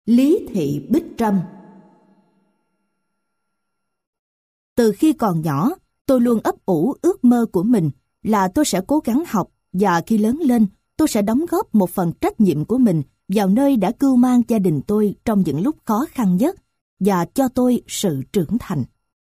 Lý Thị Bích Trâm. Từ khi còn nhỏ, tôi luôn ấp ủ ước mơ của mình là tôi sẽ cố gắng học và khi lớn lên, tôi sẽ đóng góp một phần trách nhiệm của mình vào nơi đã cưu mang gia đình tôi trong những lúc khó khăn nhất và cho tôi sự trưởng thành.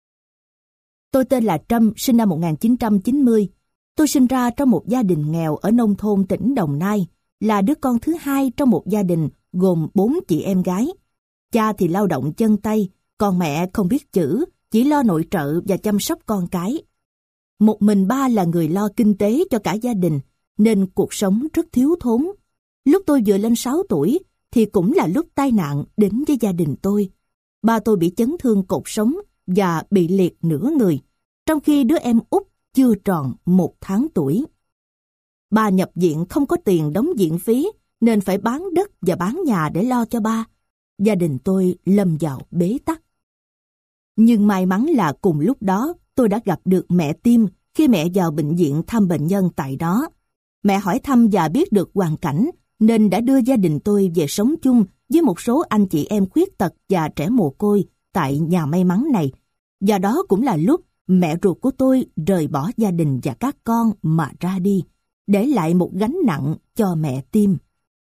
Tôi tên là Trâm, sinh năm 1990. Tôi sinh ra trong một gia đình nghèo ở nông thôn tỉnh Đồng Nai, là đứa con thứ hai trong một gia đình gồm 4 chị em gái. Cha thì lao động chân tay, còn mẹ không biết chữ, chỉ lo nội trợ và chăm sóc con cái. Một mình ba là người lo kinh tế cho cả gia đình, nên cuộc sống rất thiếu thốn. Lúc tôi vừa lên 6 tuổi, thì cũng là lúc tai nạn đến với gia đình tôi. Ba tôi bị chấn thương cột sống và bị liệt nửa người, trong khi đứa em út chưa tròn 1 tháng tuổi. Ba nhập viện không có tiền đóng viện phí, nên phải bán đất và bán nhà để lo cho ba. Gia đình tôi lâm vào bế tắc. Nhưng may mắn là cùng lúc đó, tôi đã gặp được mẹ Tim khi mẹ vào bệnh viện thăm bệnh nhân tại đó. Mẹ hỏi thăm và biết được hoàn cảnh, nên đã đưa gia đình tôi về sống chung với một số anh chị em khuyết tật và trẻ mồ côi tại nhà may mắn này. Và đó cũng là lúc mẹ ruột của tôi rời bỏ gia đình và các con mà ra đi, để lại một gánh nặng cho mẹ Tim.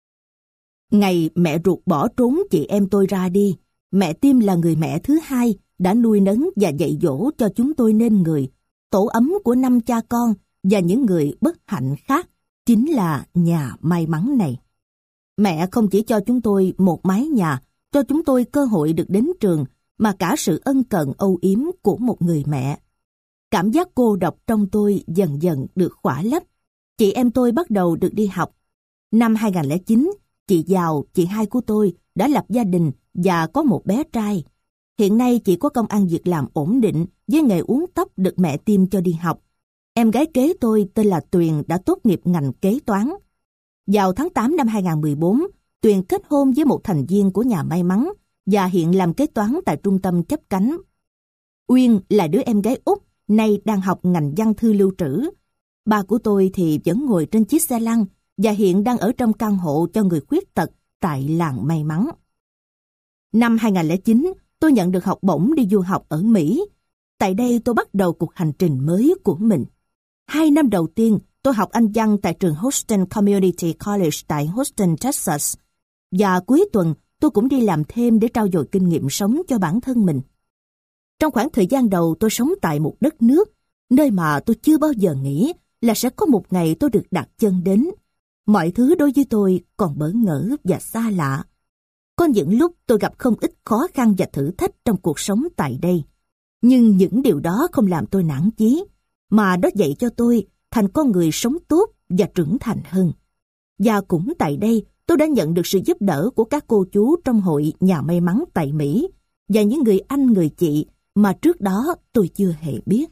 Ngày mẹ ruột bỏ trốn chị em tôi ra đi, mẹ Tim là người mẹ thứ hai đã nuôi nấng và dạy dỗ cho chúng tôi nên người, tổ ấm của 5 cha con và những người bất hạnh khác, chính là nhà may mắn này. Mẹ không chỉ cho chúng tôi một mái nhà, cho chúng tôi cơ hội được đến trường, mà cả sự ân cần âu yếm của một người mẹ. Cảm giác cô độc trong tôi dần dần được khỏa lấp. Chị em tôi bắt đầu được đi học. Năm 2009, chị Giàu, chị hai của tôi, đã lập gia đình và có một bé trai. Hiện nay chị có công ăn việc làm ổn định với nghề uốn tóc được mẹ Tim cho đi học. Em gái kế tôi tên là Tuyền đã tốt nghiệp ngành kế toán. Vào tháng 8 năm 2014, Tuyền kết hôn với một thành viên của nhà may mắn và hiện làm kế toán tại trung tâm chấp cánh. Uyên là đứa em gái út, nay đang học ngành văn thư lưu trữ. Ba của tôi thì vẫn ngồi trên chiếc xe lăn và hiện đang ở trong căn hộ cho người khuyết tật tại làng may mắn. Năm 2009, tôi nhận được học bổng đi du học ở Mỹ. Tại đây tôi bắt đầu cuộc hành trình mới của mình. 2 năm đầu tiên, tôi học Anh văn tại trường Houston Community College tại Houston, Texas. Và cuối tuần, tôi cũng đi làm thêm để trau dồi kinh nghiệm sống cho bản thân mình. Trong khoảng thời gian đầu tôi sống tại một đất nước, nơi mà tôi chưa bao giờ nghĩ là sẽ có một ngày tôi được đặt chân đến. Mọi thứ đối với tôi còn bỡ ngỡ và xa lạ. Có những lúc tôi gặp không ít khó khăn và thử thách trong cuộc sống tại đây. Nhưng những điều đó không làm tôi nản chí, mà nó dạy cho tôi thành con người sống tốt và trưởng thành hơn. Và cũng tại đây, tôi đã nhận được sự giúp đỡ của các cô chú trong hội nhà may mắn tại Mỹ và những người anh người chị mà trước đó tôi chưa hề biết.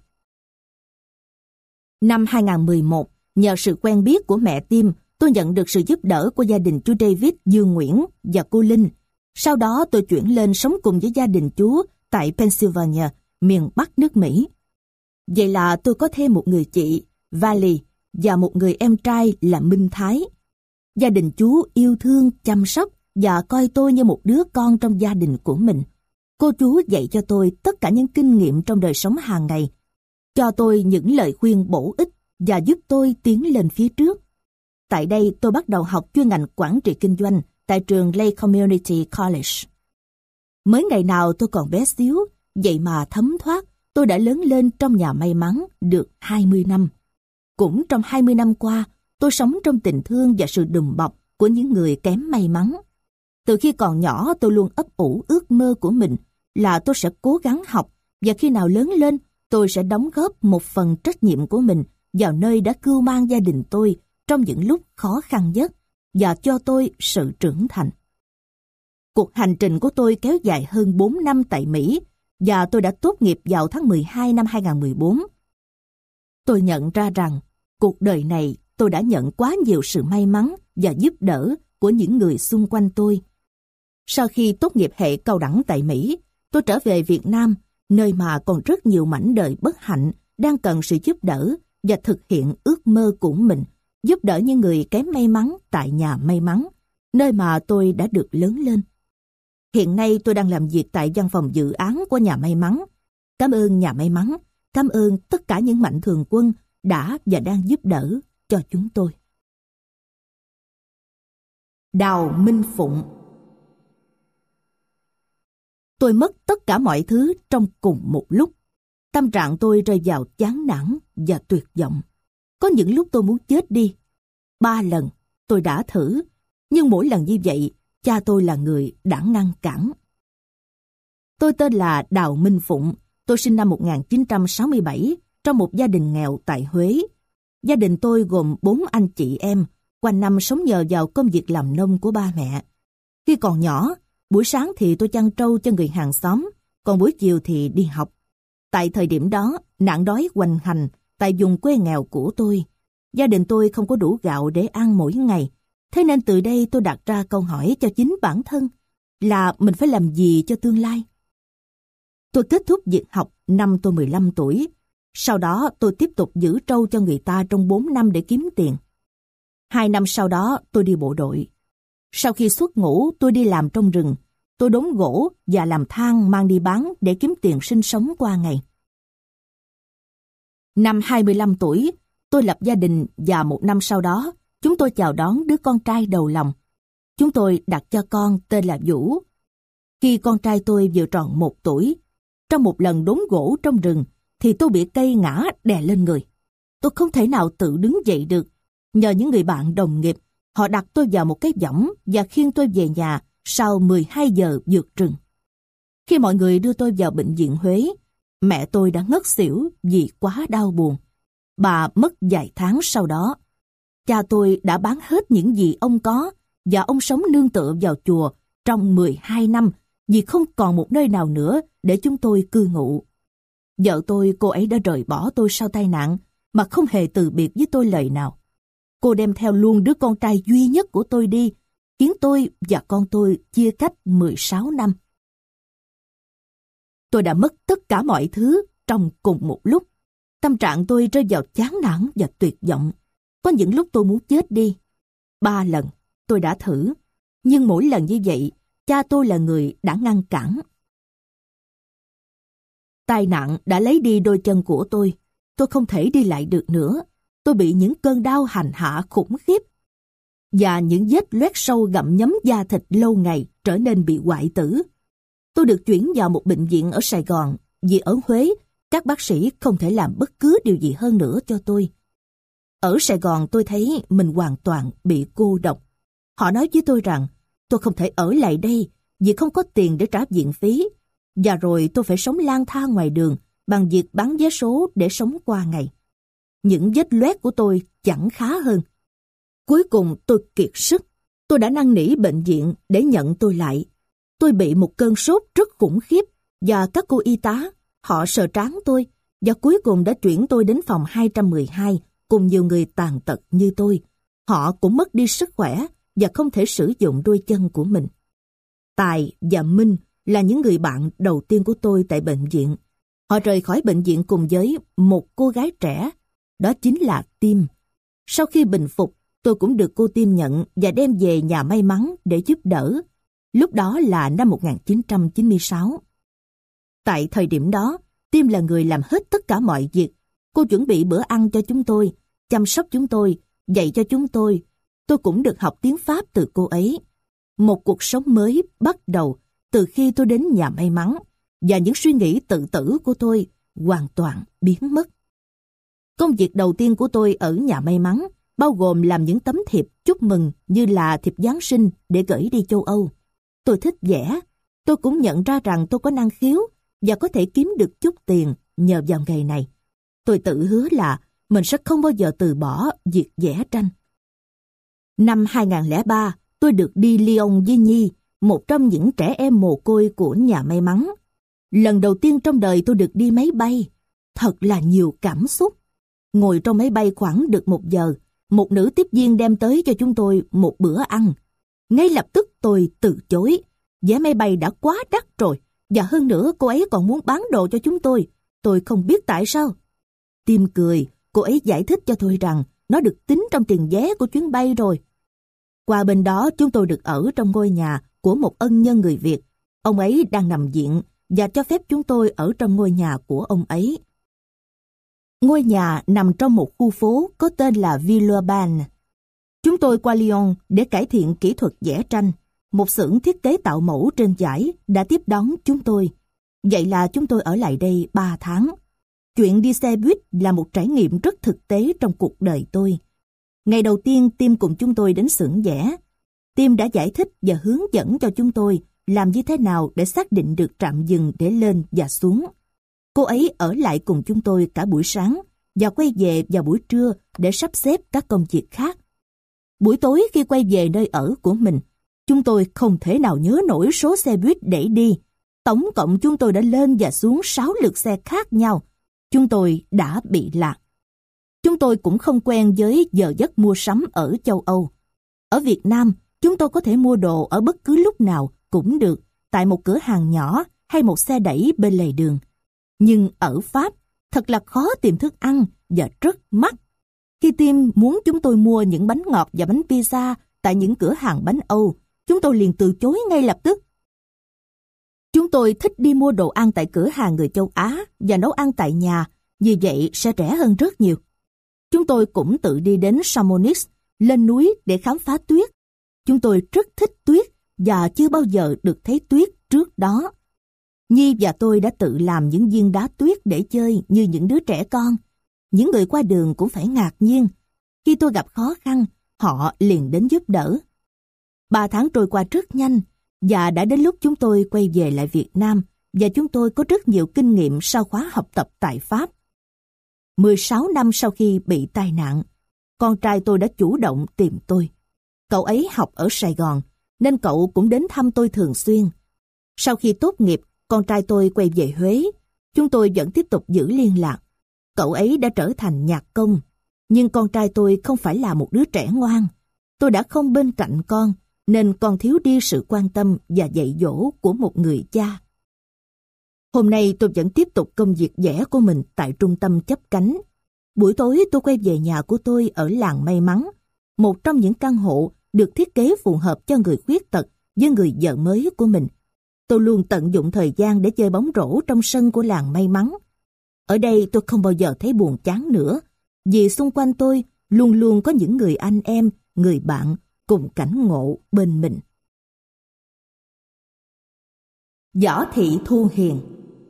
Năm 2011, nhờ sự quen biết của mẹ Tim, tôi nhận được sự giúp đỡ của gia đình chú David, Dương Nguyễn và cô Linh. Sau đó tôi chuyển lên sống cùng với gia đình chú tại Pennsylvania, miền Bắc nước Mỹ. Vậy là tôi có thêm một người chị, Valley, và một người em trai là Minh Thái. Gia đình chú yêu thương, chăm sóc và coi tôi như một đứa con trong gia đình của mình. Cô chú dạy cho tôi tất cả những kinh nghiệm trong đời sống hàng ngày, cho tôi những lời khuyên bổ ích và giúp tôi tiến lên phía trước. Tại đây tôi bắt đầu học chuyên ngành quản trị kinh doanh tại trường Lake Community College. Mới ngày nào tôi còn bé xíu, vậy mà thấm thoát tôi đã lớn lên trong nhà may mắn được 20 năm. Cũng trong 20 năm qua, tôi sống trong tình thương và sự đùm bọc của những người kém may mắn. Từ khi còn nhỏ tôi luôn ấp ủ ước mơ của mình là tôi sẽ cố gắng học và khi nào lớn lên tôi sẽ đóng góp một phần trách nhiệm của mình vào nơi đã cưu mang gia đình tôi trong những lúc khó khăn nhất và cho tôi sự trưởng thành. Cuộc hành trình của tôi kéo dài hơn 4 năm tại Mỹ và tôi đã tốt nghiệp vào tháng 12 năm 2014. Tôi nhận ra rằng cuộc đời này tôi đã nhận quá nhiều sự may mắn và giúp đỡ của những người xung quanh tôi. Sau khi tốt nghiệp hệ cao đẳng tại Mỹ, tôi trở về Việt Nam, nơi mà còn rất nhiều mảnh đời bất hạnh đang cần sự giúp đỡ và thực hiện ước mơ của mình, giúp đỡ những người kém may mắn tại nhà may mắn, nơi mà tôi đã được lớn lên. Hiện nay tôi đang làm việc tại văn phòng dự án của nhà may mắn. Cảm ơn nhà may mắn, cảm ơn tất cả những mạnh thường quân đã và đang giúp đỡ cho chúng tôi. Đào Minh Phụng. Tôi mất tất cả mọi thứ trong cùng một lúc. Tâm trạng tôi rơi vào chán nản và tuyệt vọng. Có những lúc tôi muốn chết đi. 3 lần tôi đã thử, nhưng mỗi lần như vậy, cha tôi là người đã ngăn cản. Tôi tên là Đào Minh Phụng. Tôi sinh năm 1967 trong một gia đình nghèo tại Huế. Gia đình tôi gồm 4 anh chị em, quanh năm sống nhờ vào công việc làm nông của ba mẹ. Khi còn nhỏ, buổi sáng thì tôi chăn trâu cho người hàng xóm, còn buổi chiều thì đi học. Tại thời điểm đó, nạn đói hoành hành tại vùng quê nghèo của tôi. Gia đình tôi không có đủ gạo để ăn mỗi ngày. Thế nên từ đây tôi đặt ra câu hỏi cho chính bản thân là mình phải làm gì cho tương lai. Tôi kết thúc việc học năm tôi 15 tuổi. Sau đó tôi tiếp tục giữ trâu cho người ta trong 4 năm để kiếm tiền. 2 năm sau đó tôi đi bộ đội. Sau khi xuất ngũ tôi đi làm trong rừng. Tôi đốn gỗ và làm than mang đi bán để kiếm tiền sinh sống qua ngày. Năm 25 tuổi, tôi lập gia đình và 1 năm sau đó, chúng tôi chào đón đứa con trai đầu lòng. Chúng tôi đặt cho con tên là Vũ. Khi con trai tôi vừa tròn 1 tuổi, trong một lần đốn gỗ trong rừng, thì tôi bị cây ngã đè lên người. Tôi không thể nào tự đứng dậy được. Nhờ những người bạn đồng nghiệp, họ đặt tôi vào một cái võng và khiêng tôi về nhà sau 12 giờ vượt rừng. Khi mọi người đưa tôi vào bệnh viện Huế, mẹ tôi đã ngất xỉu vì quá đau buồn. Bà mất vài tháng sau đó. Cha tôi đã bán hết những gì ông có và ông sống nương tựa vào chùa trong 12 năm vì không còn một nơi nào nữa để chúng tôi cư ngụ. Vợ tôi, cô ấy đã rời bỏ tôi sau tai nạn mà không hề từ biệt với tôi lời nào. Cô đem theo luôn đứa con trai duy nhất của tôi đi, khiến tôi và con tôi chia cách 16 năm. Tôi đã mất tất cả mọi thứ trong cùng một lúc. Tâm trạng tôi rơi vào chán nản và tuyệt vọng. Có những lúc tôi muốn chết đi. 3 lần tôi đã thử, nhưng mỗi lần như vậy, cha tôi là người đã ngăn cản. Tai nạn đã lấy đi đôi chân của tôi. Tôi không thể đi lại được nữa. Tôi bị những cơn đau hành hạ khủng khiếp. Và những vết loét sâu gặm nhấm da thịt lâu ngày trở nên bị hoại tử. Tôi được chuyển vào một bệnh viện ở Sài Gòn vì ở Huế, các bác sĩ không thể làm bất cứ điều gì hơn nữa cho tôi. Ở Sài Gòn tôi thấy mình hoàn toàn bị cô độc. Họ nói với tôi rằng tôi không thể ở lại đây vì không có tiền để trả viện phí. Và rồi tôi phải sống lang thang ngoài đường bằng việc bán vé số để sống qua ngày. Những vết loét của tôi chẳng khá hơn. Cuối cùng tôi kiệt sức. Tôi đã năn nỉ bệnh viện để nhận tôi lại. Tôi bị một cơn sốt rất khủng khiếp và các cô y tá, họ sờ trán tôi và cuối cùng đã chuyển tôi đến phòng 212 cùng nhiều người tàn tật như tôi. Họ cũng mất đi sức khỏe và không thể sử dụng đôi chân của mình. Tài và Minh là những người bạn đầu tiên của tôi tại bệnh viện. Họ rời khỏi bệnh viện cùng với một cô gái trẻ, đó chính là Tim. Sau khi bình phục, tôi cũng được cô Tim nhận và đem về nhà may mắn để giúp đỡ. Lúc đó là năm 1996. Tại thời điểm đó, Tim là người làm hết tất cả mọi việc. Cô chuẩn bị bữa ăn cho chúng tôi, chăm sóc chúng tôi, dạy cho chúng tôi. Tôi cũng được học tiếng Pháp từ cô ấy. Một cuộc sống mới bắt đầu từ khi tôi đến nhà may mắn và những suy nghĩ tự tử của tôi hoàn toàn biến mất. Công việc đầu tiên của tôi ở nhà may mắn bao gồm làm những tấm thiệp chúc mừng như là thiệp Giáng sinh để gửi đi châu Âu. Tôi thích vẽ. Tôi cũng nhận ra rằng tôi có năng khiếu và có thể kiếm được chút tiền nhờ vào nghề này. Tôi tự hứa là mình sẽ không bao giờ từ bỏ việc vẽ tranh. Năm 2003, tôi được đi Lyon với Nhi, một trong những trẻ em mồ côi của nhà may mắn. Lần đầu tiên trong đời tôi được đi máy bay. Thật là nhiều cảm xúc. Ngồi trong máy bay khoảng được 1 giờ, một nữ tiếp viên đem tới cho chúng tôi một bữa ăn. Ngay lập tức tôi từ chối. Vé máy bay đã quá đắt rồi, và hơn nữa cô ấy còn muốn bán đồ cho chúng tôi. Tôi không biết tại sao. Tim cười, cô ấy giải thích cho tôi rằng nó được tính trong tiền vé của chuyến bay rồi. Qua bên đó chúng tôi được ở trong ngôi nhà của một ân nhân người Việt Ông ấy đang nằm viện và cho phép chúng tôi ở trong ngôi nhà của ông ấy. Ngôi nhà nằm trong một khu phố có tên là Villeurbanne. Chúng tôi qua Lyon để cải thiện kỹ thuật vẽ tranh. Một xưởng thiết kế tạo mẫu trên dải đã tiếp đón chúng tôi. Vậy là chúng tôi ở lại đây 3 tháng. Chuyện đi xe buýt là một trải nghiệm rất thực tế trong cuộc đời tôi. Ngày đầu tiên Tim cùng chúng tôi đến xưởng vẽ. Tim đã giải thích và hướng dẫn cho chúng tôi làm như thế nào để xác định được trạm dừng để lên và xuống. Cô ấy ở lại cùng chúng tôi cả buổi sáng và quay về vào buổi trưa để sắp xếp các công việc khác. Buổi tối khi quay về nơi ở của mình, chúng tôi không thể nào nhớ nổi số xe buýt để đi. Tổng cộng chúng tôi đã lên và xuống 6 lượt xe khác nhau. Chúng tôi đã bị lạc. Chúng tôi cũng không quen với giờ giấc mua sắm ở châu Âu. Ở Việt Nam, chúng tôi có thể mua đồ ở bất cứ lúc nào cũng được, tại một cửa hàng nhỏ hay một xe đẩy bên lề đường. Nhưng ở Pháp, thật là khó tìm thức ăn và rất mắc. Khi Tim muốn chúng tôi mua những bánh ngọt và bánh pizza tại những cửa hàng bánh Âu, chúng tôi liền từ chối ngay lập tức. Chúng tôi thích đi mua đồ ăn tại cửa hàng người châu Á và nấu ăn tại nhà, vì vậy sẽ rẻ hơn rất nhiều. Chúng tôi cũng tự đi đến Chamonix, lên núi để khám phá tuyết. Chúng tôi rất thích tuyết và chưa bao giờ được thấy tuyết trước đó. Nhi và tôi đã tự làm những viên đá tuyết để chơi như những đứa trẻ con. Những người qua đường cũng phải ngạc nhiên. Khi tôi gặp khó khăn, họ liền đến giúp đỡ. 3 tháng trôi qua rất nhanh và đã đến lúc chúng tôi quay về lại Việt Nam và chúng tôi có rất nhiều kinh nghiệm sau khóa học tập tại Pháp. 16 năm sau khi bị tai nạn, con trai tôi đã chủ động tìm tôi. Cậu ấy học ở Sài Gòn nên cậu cũng đến thăm tôi thường xuyên. Sau khi tốt nghiệp, con trai tôi quay về Huế. Chúng tôi vẫn tiếp tục giữ liên lạc. Cậu ấy đã trở thành nhạc công. Nhưng con trai tôi không phải là một đứa trẻ ngoan. Tôi đã không bên cạnh con, nên con thiếu đi sự quan tâm và dạy dỗ của một người cha. Hôm nay tôi vẫn tiếp tục công việc vẽ của mình tại trung tâm chấp cánh. Buổi tối tôi quay về nhà của tôi ở làng May Mắn, một trong những căn hộ được thiết kế phù hợp cho người khuyết tật với người vợ mới của mình. Tôi luôn tận dụng thời gian để chơi bóng rổ trong sân của làng May Mắn. Ở đây tôi không bao giờ thấy buồn chán nữa, vì xung quanh tôi luôn luôn có những người anh em, người bạn cùng cảnh ngộ bên mình. Võ Thị Thu Hiền.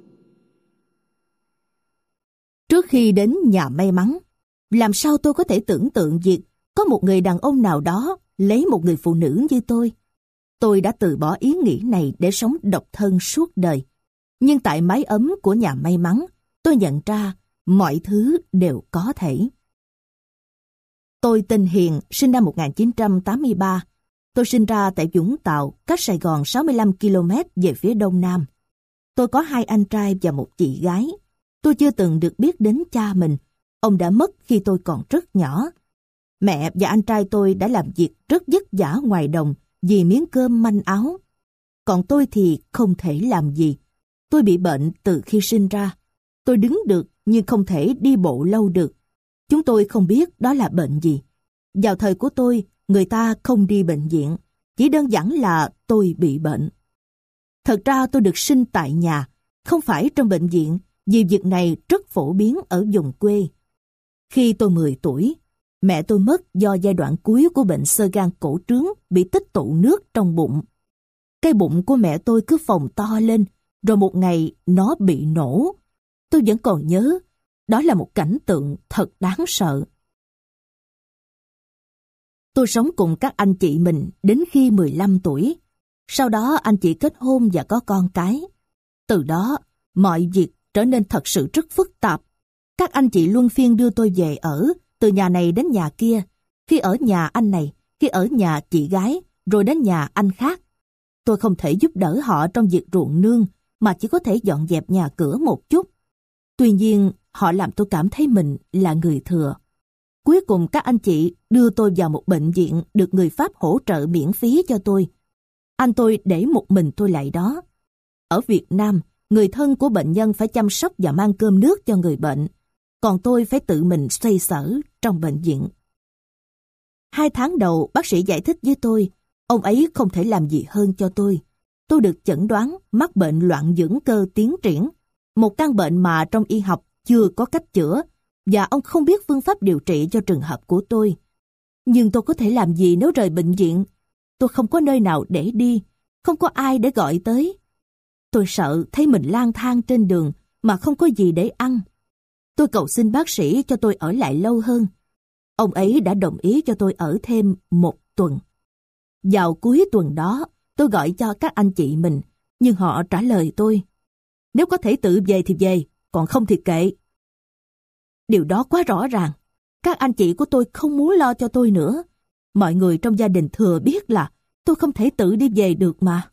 Trước khi đến nhà May Mắn, làm sao tôi có thể tưởng tượng việc có một người đàn ông nào đó lấy một người phụ nữ như tôi? Tôi đã từ bỏ ý nghĩ này để sống độc thân suốt đời. Nhưng tại mái ấm của nhà May Mắn, tôi nhận ra mọi thứ đều có thể. Tôi tên Hiền, sinh năm 1983. Tôi sinh ra tại Vũng Tàu, cách Sài Gòn 65 km về phía đông nam. Tôi có 2 anh trai và một chị gái. Tôi chưa từng được biết đến cha mình. Ông đã mất khi tôi còn rất nhỏ. Mẹ và anh trai tôi đã làm việc rất vất vả ngoài đồng vì miếng cơm manh áo. Còn tôi thì không thể làm gì. Tôi bị bệnh từ khi sinh ra. Tôi đứng được nhưng không thể đi bộ lâu được. Chúng tôi không biết đó là bệnh gì. Vào thời của tôi, người ta không đi bệnh viện. Chỉ đơn giản là tôi bị bệnh. Thật ra tôi được sinh tại nhà, không phải trong bệnh viện, vì việc này rất phổ biến ở vùng quê. Khi tôi 10 tuổi, mẹ tôi mất do giai đoạn cuối của bệnh xơ gan cổ trướng bị tích tụ nước trong bụng. Cái bụng của mẹ tôi cứ phồng to lên, rồi một ngày nó bị nổ. Tôi vẫn còn nhớ, đó là một cảnh tượng thật đáng sợ. Tôi sống cùng các anh chị mình đến khi 15 tuổi. Sau đó anh chị kết hôn và có con cái. Từ đó, mọi việc trở nên thật sự rất phức tạp. Các anh chị luân phiên đưa tôi về ở, từ nhà này đến nhà kia. Khi ở nhà anh này, khi ở nhà chị gái, rồi đến nhà anh khác. Tôi không thể giúp đỡ họ trong việc ruộng nương, mà chỉ có thể dọn dẹp nhà cửa một chút. Tuy nhiên, họ làm tôi cảm thấy mình là người thừa. Cuối cùng các anh chị đưa tôi vào một bệnh viện được người Pháp hỗ trợ miễn phí cho tôi. Anh tôi để một mình tôi lại đó. Ở Việt Nam, người thân của bệnh nhân phải chăm sóc và mang cơm nước cho người bệnh, còn tôi phải tự mình xoay sở trong bệnh viện. 2 tháng đầu, bác sĩ giải thích với tôi, ông ấy không thể làm gì hơn cho tôi. tôi được chẩn đoán mắc bệnh loạn dưỡng cơ tiến triển, một căn bệnh mà trong y học chưa có cách chữa, và ông không biết phương pháp điều trị cho trường hợp của tôi. Nhưng tôi có thể làm gì nếu rời bệnh viện? Tôi không có nơi nào để đi, không có ai để gọi tới. Tôi sợ thấy mình lang thang trên đường mà không có gì để ăn. Tôi cầu xin bác sĩ cho tôi ở lại lâu hơn. Ông ấy đã đồng ý cho tôi ở thêm 1 tuần. Vào cuối tuần đó, tôi gọi cho các anh chị mình, nhưng họ trả lời tôi: nếu có thể tự về thì về, còn không thì kệ. Điều đó quá rõ ràng. Các anh chị của tôi không muốn lo cho tôi nữa. Mọi người trong gia đình thừa biết là tôi không thể tự đi về được mà.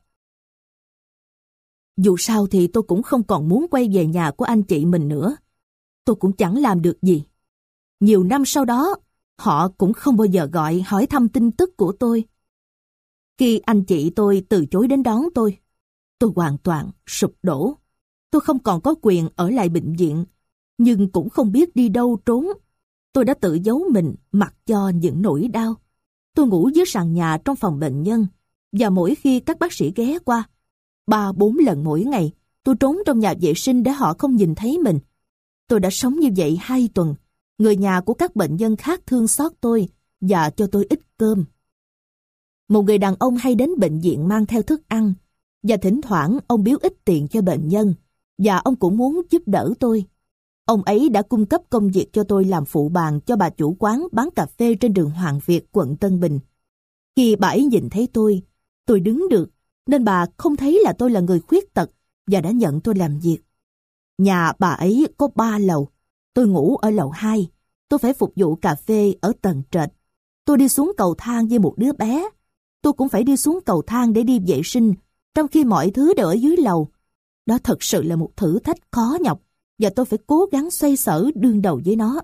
Dù sao thì tôi cũng không còn muốn quay về nhà của anh chị mình nữa. Tôi cũng chẳng làm được gì. Nhiều năm sau đó, họ cũng không bao giờ gọi hỏi thăm tin tức của tôi. Khi anh chị tôi từ chối đến đón tôi hoàn toàn sụp đổ. Tôi không còn có quyền ở lại bệnh viện, nhưng cũng không biết đi đâu trốn. Tôi đã tự giấu mình mặc cho những nỗi đau. Tôi ngủ dưới sàn nhà trong phòng bệnh nhân, và mỗi khi các bác sĩ ghé qua, 3-4 lần mỗi ngày, tôi trốn trong nhà vệ sinh để họ không nhìn thấy mình. Tôi đã sống như vậy 2 tuần. Người nhà của các bệnh nhân khác thương xót tôi và cho tôi ít cơm. Một người đàn ông hay đến bệnh viện mang theo thức ăn, và thỉnh thoảng ông biếu ít tiền cho bệnh nhân, và ông cũng muốn giúp đỡ tôi. Ông ấy đã cung cấp công việc cho tôi làm phụ bàn cho bà chủ quán bán cà phê trên đường Hoàng Việt, quận Tân Bình. Khi bà ấy nhìn thấy tôi đứng được, nên bà không thấy là tôi là người khuyết tật và đã nhận tôi làm việc. Nhà bà ấy có 3 lầu, tôi ngủ ở lầu 2, tôi phải phục vụ cà phê ở tầng trệt. Tôi đi xuống cầu thang với một đứa bé, tôi cũng phải đi xuống cầu thang để đi vệ sinh, trong khi mọi thứ đều ở dưới lầu. Đó thật sự là một thử thách khó nhọc, và tôi phải cố gắng xoay sở đương đầu với nó.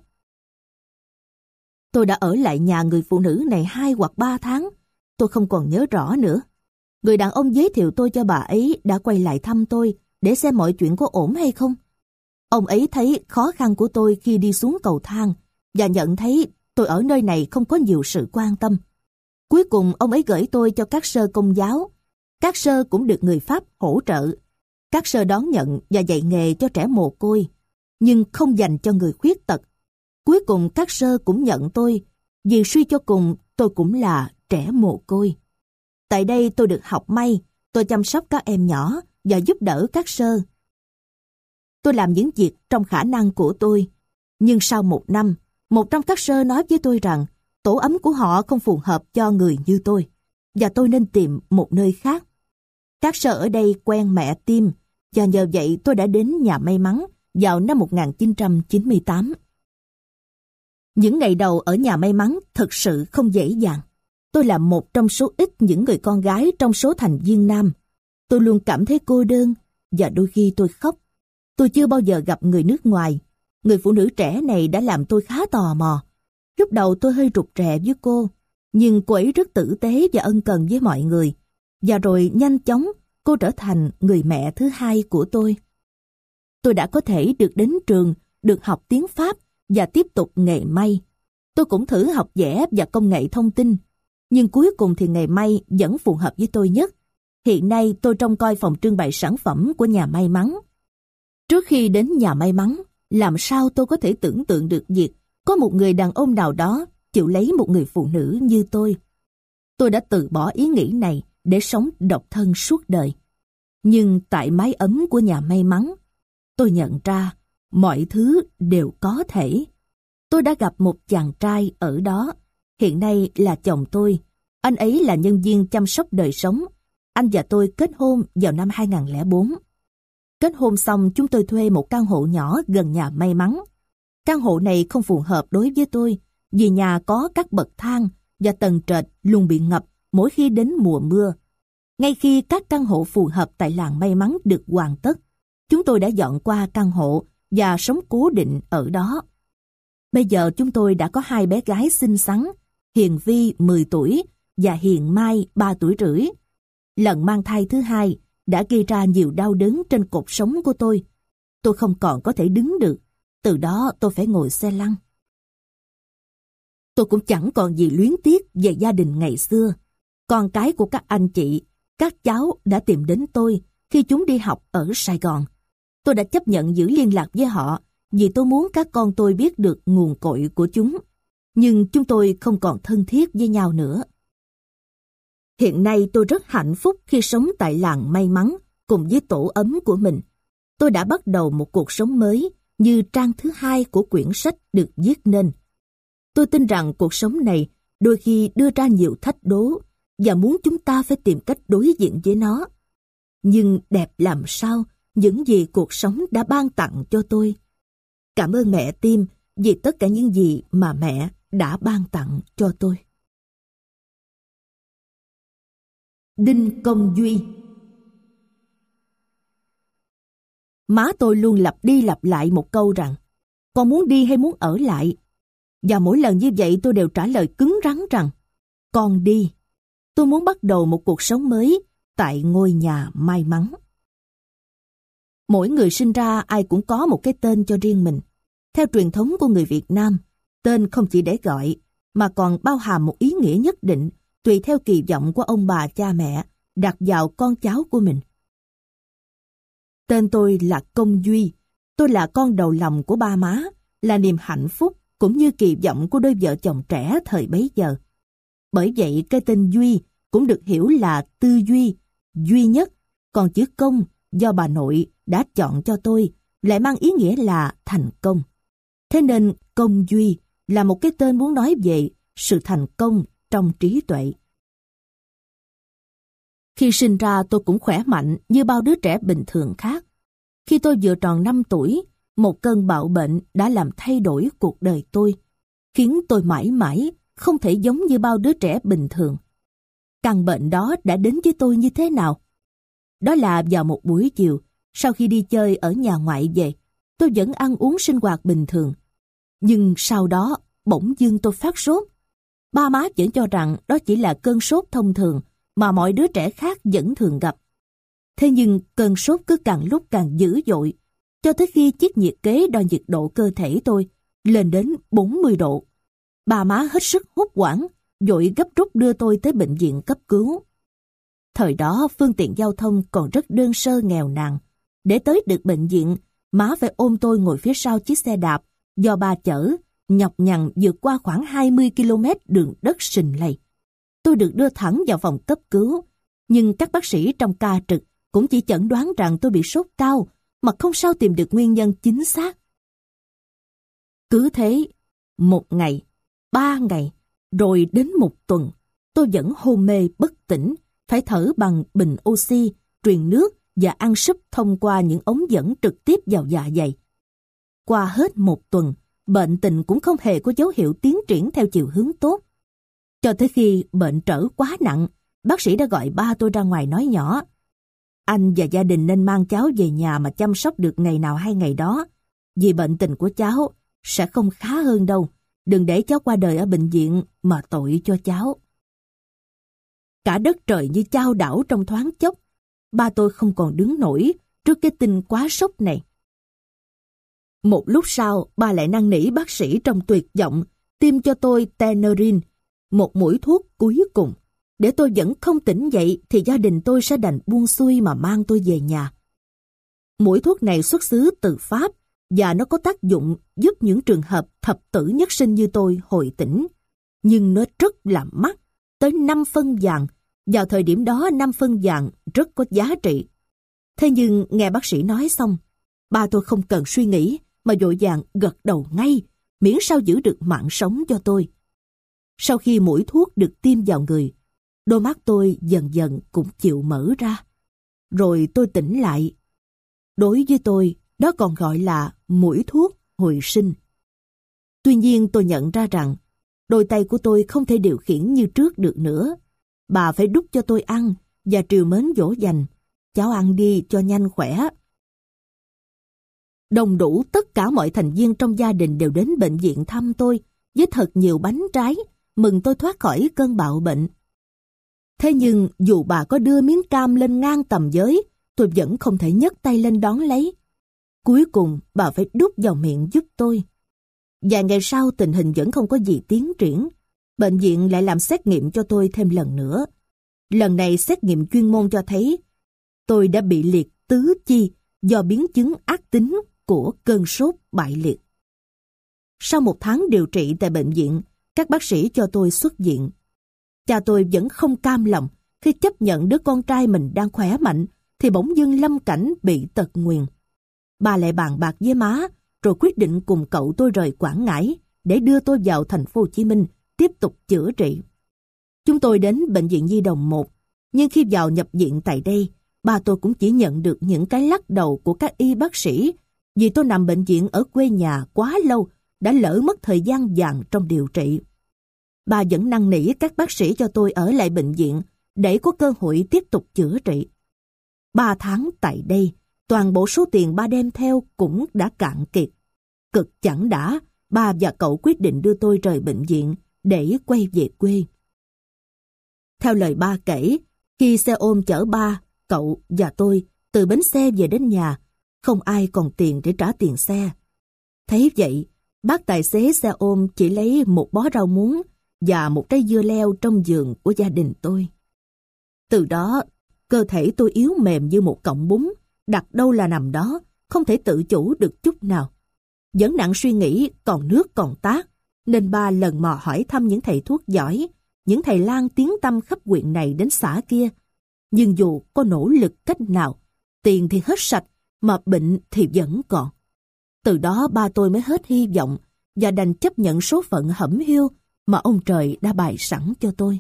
Tôi đã ở lại nhà người phụ nữ này 2 hoặc 3 tháng, tôi không còn nhớ rõ nữa. Người đàn ông giới thiệu tôi cho bà ấy đã quay lại thăm tôi để xem mọi chuyện có ổn hay không. Ông ấy thấy khó khăn của tôi khi đi xuống cầu thang và nhận thấy tôi ở nơi này không có nhiều sự quan tâm. Cuối cùng ông ấy gửi tôi cho các sơ công giáo. Các sơ cũng được người Pháp hỗ trợ. Các sơ đón nhận và dạy nghề cho trẻ mồ côi, nhưng không dành cho người khuyết tật. Cuối cùng các sơ cũng nhận tôi, vì suy cho cùng tôi cũng là trẻ mồ côi. Tại đây tôi được học may, tôi chăm sóc các em nhỏ và giúp đỡ các sơ. Tôi làm những việc trong khả năng của tôi. Nhưng sau 1 năm, một trong các sơ nói với tôi rằng tổ ấm của họ không phù hợp cho người như tôi, và tôi nên tìm một nơi khác. Các sơ ở đây quen mẹ Tim, và nhờ vậy tôi đã đến nhà may mắn vào năm 1998. Những ngày đầu ở nhà may mắn thật sự không dễ dàng. Tôi là một trong số ít những người con gái trong số thành viên nam. Tôi luôn cảm thấy cô đơn, và đôi khi tôi khóc. Tôi chưa bao giờ gặp người nước ngoài. Người phụ nữ trẻ này đã làm tôi khá tò mò. Lúc đầu tôi hơi rụt rè với cô, nhưng cô ấy rất tử tế và ân cần với mọi người. Và rồi nhanh chóng, cô trở thành người mẹ thứ hai của tôi. Tôi đã có thể được đến trường, được học tiếng Pháp và tiếp tục nghề may. Tôi cũng thử học vẽ và công nghệ thông tin. Nhưng cuối cùng thì nghề may vẫn phù hợp với tôi nhất. Hiện nay tôi trông coi phòng trưng bày sản phẩm của nhà may mắn. Trước khi đến nhà may mắn, làm sao tôi có thể tưởng tượng được việc có một người đàn ông nào đó chịu lấy một người phụ nữ như tôi. Tôi đã từ bỏ ý nghĩ này để sống độc thân suốt đời. Nhưng tại mái ấm của nhà may mắn, tôi nhận ra mọi thứ đều có thể. Tôi đã gặp một chàng trai ở đó, hiện nay là chồng tôi. Anh ấy là nhân viên chăm sóc đời sống. Anh và tôi kết hôn vào năm 2004. Kết hôn xong chúng tôi thuê một căn hộ nhỏ gần nhà may mắn. Căn hộ này không phù hợp đối với tôi vì nhà có các bậc thang và tầng trệt luôn bị ngập mỗi khi đến mùa mưa. Ngay khi các căn hộ phù hợp tại làng may mắn được hoàn tất, chúng tôi đã dọn qua căn hộ và sống cố định ở đó. Bây giờ chúng tôi đã có 2 bé gái xinh xắn, Hiền Vi 10 tuổi và Hiền Mai 3 tuổi rưỡi. Lần mang thai thứ 2 đã gây ra nhiều đau đớn trên cột sống của tôi. Tôi không còn có thể đứng được, từ đó tôi phải ngồi xe lăn. Tôi cũng chẳng còn gì luyến tiếc về gia đình ngày xưa. Con cái của các anh chị, Các cháu đã tìm đến tôi khi chúng đi học ở Sài Gòn. Tôi đã chấp nhận giữ liên lạc với họ vì tôi muốn các con tôi biết được nguồn cội của chúng. Nhưng chúng tôi không còn thân thiết với nhau nữa. Hiện nay tôi rất hạnh phúc khi sống tại làng may mắn cùng với tổ ấm của mình. Tôi đã bắt đầu một cuộc sống mới như trang thứ 2 của quyển sách được viết nên. Tôi tin rằng cuộc sống này đôi khi đưa ra nhiều thách đố và muốn chúng ta phải tìm cách đối diện với nó. Nhưng đẹp làm sao những gì cuộc sống đã ban tặng cho tôi. Cảm ơn mẹ Tim vì tất cả những gì mà mẹ đã ban tặng cho tôi. Đinh Công Duy. Má tôi luôn lặp đi lặp lại một câu rằng, con muốn đi hay muốn ở lại? Và mỗi lần như vậy tôi đều trả lời cứng rắn rằng, con đi. Tôi muốn bắt đầu một cuộc sống mới tại ngôi nhà may mắn. Mỗi người sinh ra ai cũng có một cái tên cho riêng mình. Theo truyền thống của người Việt Nam, tên không chỉ để gọi, mà còn bao hàm một ý nghĩa nhất định tùy theo kỳ vọng của ông bà cha mẹ đặt vào con cháu của mình. Tên tôi là Công Duy. Tôi là con đầu lòng của ba má, là niềm hạnh phúc cũng như kỳ vọng của đôi vợ chồng trẻ thời bấy giờ. Bởi vậy cái tên Duy cũng được hiểu là tư duy, duy nhất, còn chữ Công do bà nội đã chọn cho tôi lại mang ý nghĩa là thành công. Thế nên Công Duy là một cái tên muốn nói về sự thành công trong trí tuệ. Khi sinh ra tôi cũng khỏe mạnh như bao đứa trẻ bình thường khác. Khi tôi vừa tròn 5 tuổi, một cơn bạo bệnh đã làm thay đổi cuộc đời tôi, khiến tôi mãi mãi không thể giống như bao đứa trẻ bình thường. Căn bệnh đó đã đến với tôi như thế nào? Đó là vào một buổi chiều, sau khi đi chơi ở nhà ngoại về, tôi vẫn ăn uống sinh hoạt bình thường. Nhưng sau đó, bỗng dưng tôi phát sốt. Ba má vẫn cho rằng đó chỉ là cơn sốt thông thường mà mọi đứa trẻ khác vẫn thường gặp. Thế nhưng cơn sốt cứ càng lúc càng dữ dội, cho tới khi chiếc nhiệt kế đo nhiệt độ cơ thể tôi lên đến 40 độ. Ba má hết sức hốt hoảng, vội gấp rút đưa tôi tới bệnh viện cấp cứu. Thời đó phương tiện giao thông còn rất đơn sơ nghèo nàn. Để tới được bệnh viện, má phải ôm tôi ngồi phía sau chiếc xe đạp do ba chở, nhọc nhằn vượt qua khoảng 20 km đường đất sình lầy. Tôi được đưa thẳng vào phòng cấp cứu, nhưng các bác sĩ trong ca trực cũng chỉ chẩn đoán rằng tôi bị sốt cao, mà không sao tìm được nguyên nhân chính xác. Cứ thế, 1 ngày, 3 ngày, rồi đến 1 tuần, tôi vẫn hôn mê bất tỉnh, phải thở bằng bình oxy, truyền nước và ăn súp thông qua những ống dẫn trực tiếp vào dạ dày. Qua hết 1 tuần, bệnh tình cũng không hề có dấu hiệu tiến triển theo chiều hướng tốt. Cho tới khi bệnh trở quá nặng, bác sĩ đã gọi ba tôi ra ngoài nói nhỏ, anh và gia đình nên mang cháu về nhà mà chăm sóc được ngày nào hay ngày đó, vì bệnh tình của cháu sẽ không khá hơn đâu. Đừng để cháu qua đời ở bệnh viện mà tội cho cháu. Cả đất trời như chao đảo trong thoáng chốc. Ba tôi không còn đứng nổi trước cái tin quá sốc này. Một lúc sau, ba lại năn nỉ bác sĩ trong tuyệt vọng tiêm cho tôi Tenerin, một mũi thuốc cuối cùng. Để tôi vẫn không tỉnh dậy thì gia đình tôi sẽ đành buông xuôi mà mang tôi về nhà. Mũi thuốc này xuất xứ từ Pháp và nó có tác dụng giúp những trường hợp thập tử nhất sinh như tôi hồi tỉnh. Nhưng nó rất là mắc, tới 5 phân vàng. Vào thời điểm đó 5 phân vàng rất có giá trị. Thế nhưng nghe bác sĩ nói xong, ba tôi không cần suy nghĩ mà vội vàng gật đầu ngay, miễn sao giữ được mạng sống cho tôi. Sau khi mũi thuốc được tiêm vào người, đôi mắt tôi dần dần cũng chịu mở ra. Rồi tôi tỉnh lại. Đối với tôi, đó còn gọi là mũi thuốc hồi sinh. Tuy nhiên tôi nhận ra rằng, đôi tay của tôi không thể điều khiển như trước được nữa. Bà phải đút cho tôi ăn và trìu mến dỗ dành. Cháu ăn đi cho nhanh khỏe. Đông đủ tất cả mọi thành viên trong gia đình đều đến bệnh viện thăm tôi với thật nhiều bánh trái, mừng tôi thoát khỏi cơn bạo bệnh. Thế nhưng dù bà có đưa miếng cam lên ngang tầm với, tôi vẫn không thể nhấc tay lên đón lấy. Cuối cùng bà phải đút vào miệng giúp tôi. Vài ngày sau tình hình vẫn không có gì tiến triển. Bệnh viện lại làm xét nghiệm cho tôi thêm lần nữa. Lần này xét nghiệm chuyên môn cho thấy tôi đã bị liệt tứ chi do biến chứng ác tính của cơn sốt bại liệt. Sau 1 tháng điều trị tại bệnh viện, các bác sĩ cho tôi xuất viện. Cha tôi vẫn không cam lòng khi chấp nhận đứa con trai mình đang khỏe mạnh thì bỗng dưng lâm cảnh bị tật nguyền. Bà lại bàn bạc với má rồi quyết định cùng cậu tôi rời Quảng Ngãi để đưa tôi vào thành phố Hồ Chí Minh tiếp tục chữa trị. Chúng tôi đến bệnh viện Nhi đồng 1, nhưng khi vào nhập viện tại đây, ba tôi cũng chỉ nhận được những cái lắc đầu của các y bác sĩ vì tôi nằm bệnh viện ở quê nhà quá lâu, đã lỡ mất thời gian vàng trong điều trị. Bà vẫn năn nỉ các bác sĩ cho tôi ở lại bệnh viện để có cơ hội tiếp tục chữa trị. 3 tháng tại đây, toàn bộ số tiền ba đem theo cũng đã cạn kiệt. Cực chẳng đã, ba và cậu quyết định đưa tôi rời bệnh viện để quay về quê. Theo lời ba kể, khi xe ôm chở ba, cậu và tôi từ bến xe về đến nhà, không ai còn tiền để trả tiền xe. Thấy vậy, bác tài xế xe ôm chỉ lấy một bó rau muống và một trái dưa leo trong vườn của gia đình tôi. Từ đó, cơ thể tôi yếu mềm như một cọng bún, đặt đâu là nằm đó, không thể tự chủ được chút nào. Vẫn nặng suy nghĩ, còn nước còn tát, nên ba lần mò hỏi thăm những thầy thuốc giỏi, những thầy lang tiếng tăm khắp huyện này đến xã kia. Nhưng dù có nỗ lực cách nào, tiền thì hết sạch, mà bệnh thì vẫn còn. Từ đó ba tôi mới hết hy vọng và đành chấp nhận số phận hẩm hiu mà ông trời đã bày sẵn cho tôi.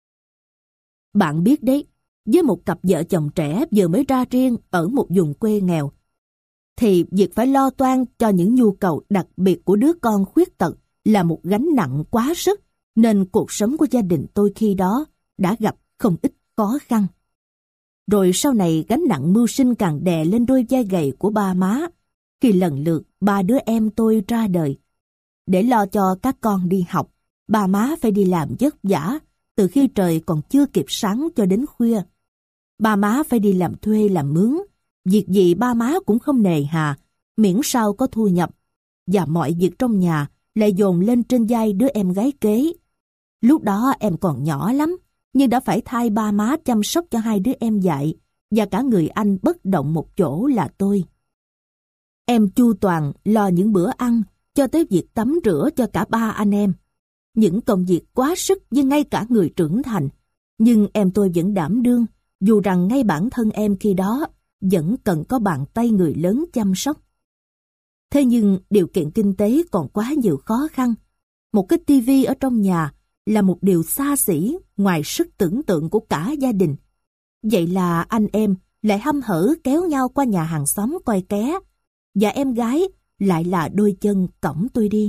Bạn biết đấy, với một cặp vợ chồng trẻ vừa mới ra riêng ở một vùng quê nghèo, thì việc phải lo toan cho những nhu cầu đặc biệt của đứa con khuyết tật là một gánh nặng quá sức, nên cuộc sống của gia đình tôi khi đó đã gặp không ít khó khăn. Rồi sau này gánh nặng mưu sinh càng đè lên đôi vai gầy của ba má, khi lần lượt 3 đứa em tôi ra đời. Để lo cho các con đi học, ba má phải đi làm vất vả, từ khi trời còn chưa kịp sáng cho đến khuya. Ba má phải đi làm thuê làm mướn, việc gì ba má cũng không nề hà, miễn sao có thu nhập, và mọi việc trong nhà lại dồn lên trên vai đứa em gái kế. Lúc đó em còn nhỏ lắm, nhưng đã phải thay ba má chăm sóc cho 2 đứa em dại, và cả người anh bất động một chỗ là tôi. Em chu toàn lo những bữa ăn, cho tới việc tắm rửa cho cả 3 anh em. Những công việc quá sức với ngay cả người trưởng thành, nhưng em tôi vẫn đảm đương, dù rằng ngay bản thân em khi đó vẫn cần có bàn tay người lớn chăm sóc. Thế nhưng điều kiện kinh tế còn quá nhiều khó khăn. Một cái tivi ở trong nhà là một điều xa xỉ ngoài sức tưởng tượng của cả gia đình. Vậy là anh em lại hăm hở kéo nhau qua nhà hàng xóm coi ké, và em gái lại là đôi chân cõng tôi đi.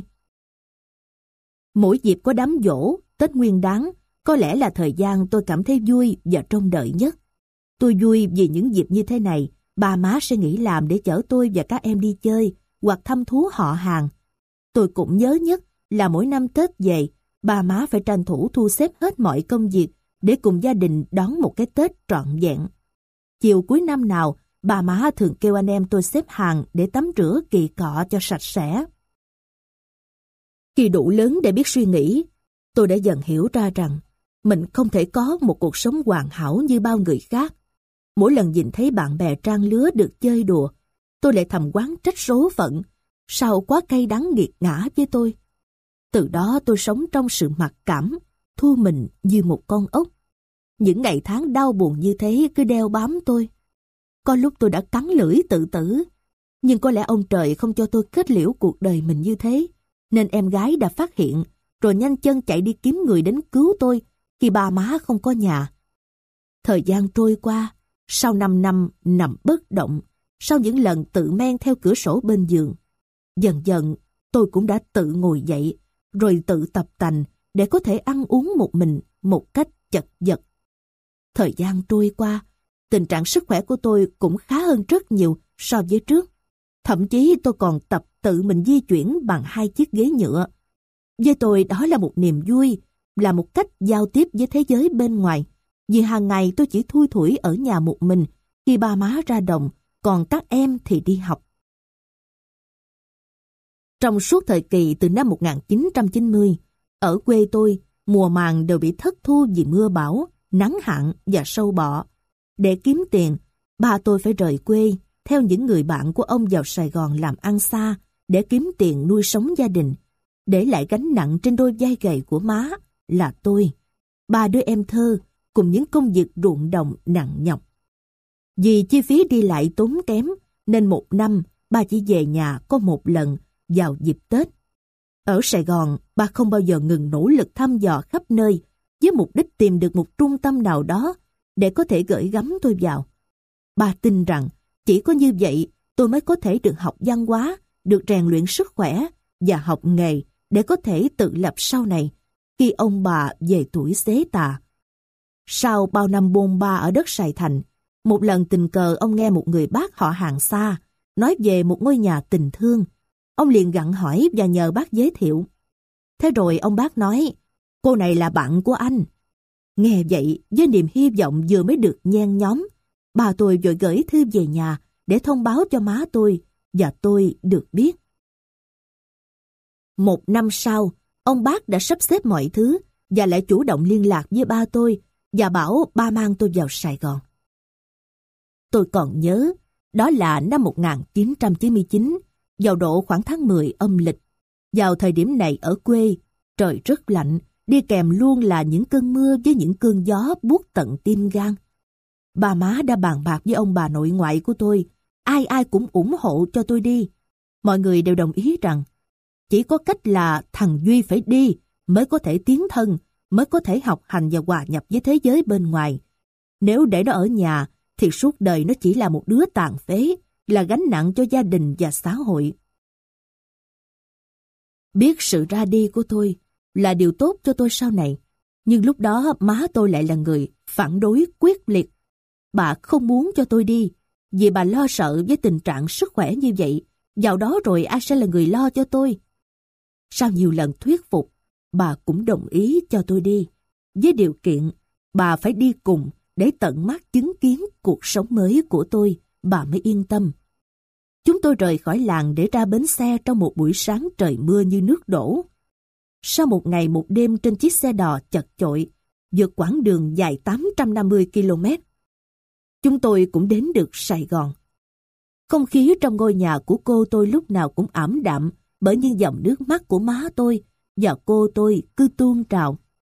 Mỗi dịp có đám giỗ, Tết Nguyên Đán, có lẽ là thời gian tôi cảm thấy vui và trông đợi nhất. Tôi vui vì những dịp như thế này, ba má sẽ nghỉ làm để chở tôi và các em đi chơi hoặc thăm thú họ hàng. Tôi cũng nhớ nhất là mỗi năm Tết về, ba má phải tranh thủ thu xếp hết mọi công việc để cùng gia đình đón một cái Tết trọn vẹn. Chiều cuối năm nào, ba má thường kêu anh em tôi xếp hàng để tắm rửa kỳ cọ cho sạch sẽ. Khi đủ lớn để biết suy nghĩ, tôi đã dần hiểu ra rằng mình không thể có một cuộc sống hoàn hảo như bao người khác. Mỗi lần nhìn thấy bạn bè trang lứa được chơi đùa, tôi lại thầm oán trách số phận, sao quá cay đắng nghiệt ngã với tôi. Từ đó tôi sống trong sự mặc cảm, thu mình như một con ốc. Những ngày tháng đau buồn như thế cứ đeo bám tôi. Có lúc tôi đã cắn lưỡi tự tử, nhưng có lẽ ông trời không cho tôi kết liễu cuộc đời mình như thế, nên em gái đã phát hiện, rồi nhanh chân chạy đi kiếm người đến cứu tôi khi ba má không có nhà. Thời gian trôi qua, sau 5 năm nằm bất động, sau những lần tự men theo cửa sổ bên giường, dần dần tôi cũng đã tự ngồi dậy, rồi tự tập tành để có thể ăn uống một mình một cách chật vật. Thời gian trôi qua, tình trạng sức khỏe của tôi cũng khá hơn rất nhiều so với trước. Thậm chí tôi còn tập tự mình di chuyển bằng 2 chiếc ghế nhựa. Với tôi đó là một niềm vui, là một cách giao tiếp với thế giới bên ngoài. Vì hàng ngày tôi chỉ thui thủi ở nhà một mình khi ba má ra đồng, còn các em thì đi học. Trong suốt thời kỳ từ năm 1990, ở quê tôi, mùa màng đều bị thất thu vì mưa bão, nắng hạn và sâu bọ. Để kiếm tiền, ba tôi phải rời quê, theo những người bạn của ông vào Sài Gòn làm ăn xa, để kiếm tiền nuôi sống gia đình, để lại gánh nặng trên đôi vai gầy của má là tôi, ba đứa em thơ, cùng những công việc ruộng đồng nặng nhọc. Vì chi phí đi lại tốn kém, nên một năm ba chỉ về nhà có một lần vào dịp Tết. Ở Sài Gòn, ba không bao giờ ngừng nỗ lực thăm dò khắp nơi với mục đích tìm được một trung tâm nào đó để có thể gửi gắm tôi vào. Ba tin rằng chỉ có như vậy tôi mới có thể được học văn hóa, được rèn luyện sức khỏe và học nghề để có thể tự lập sau này khi ông bà về tuổi xế tà. Sau bao năm bôn ba ở đất Sài Thành, một lần tình cờ ông nghe một người bác họ hàng xa nói về một ngôi nhà tình thương. Ông liền gặng hỏi và nhờ bác giới thiệu. Thế rồi ông bác nói, cô này là bạn của anh. Nghe vậy, với niềm hy vọng vừa mới được nhen nhóm, bà tôi vội gửi thư về nhà để thông báo cho má tôi, và tôi được biết. Một năm sau, ông bác đã sắp xếp mọi thứ và lại chủ động liên lạc với ba tôi và bảo ba mang tôi vào Sài Gòn. Tôi còn nhớ, đó là năm 1999, vào độ khoảng tháng 10 âm lịch. Vào thời điểm này ở quê, trời rất lạnh, đi kèm luôn là những cơn mưa với những cơn gió buốt tận tim gan. Ba má đã bàn bạc với ông bà nội ngoại của tôi, ai ai cũng ủng hộ cho tôi đi. Mọi người đều đồng ý rằng chỉ có cách là thằng Duy phải đi mới có thể tiến thân, mới có thể học hành và hòa nhập với thế giới bên ngoài. Nếu để nó ở nhà thì suốt đời nó chỉ là một đứa tàn phế, là gánh nặng cho gia đình và xã hội. Biết sự ra đi của tôi là điều tốt cho tôi sau này, nhưng lúc đó má tôi lại là người phản đối quyết liệt. Bà không muốn cho tôi đi, vì bà lo sợ với tình trạng sức khỏe như vậy, vào đó rồi ai sẽ là người lo cho tôi. Sau nhiều lần thuyết phục, bà cũng đồng ý cho tôi đi, với điều kiện bà phải đi cùng để tận mắt chứng kiến cuộc sống mới của tôi, bà mới yên tâm. Chúng tôi rời khỏi làng để ra bến xe trong một buổi sáng trời mưa như nước đổ. Sau một ngày một đêm trên chiếc xe đò chật chội, vượt quãng đường dài 850 km, chúng tôi cũng đến được Sài Gòn. Không khí trong ngôi nhà của cô tôi lúc nào cũng ảm đạm bởi những dòng nước mắt của má tôi, và cô tôi cứ tuôn trào.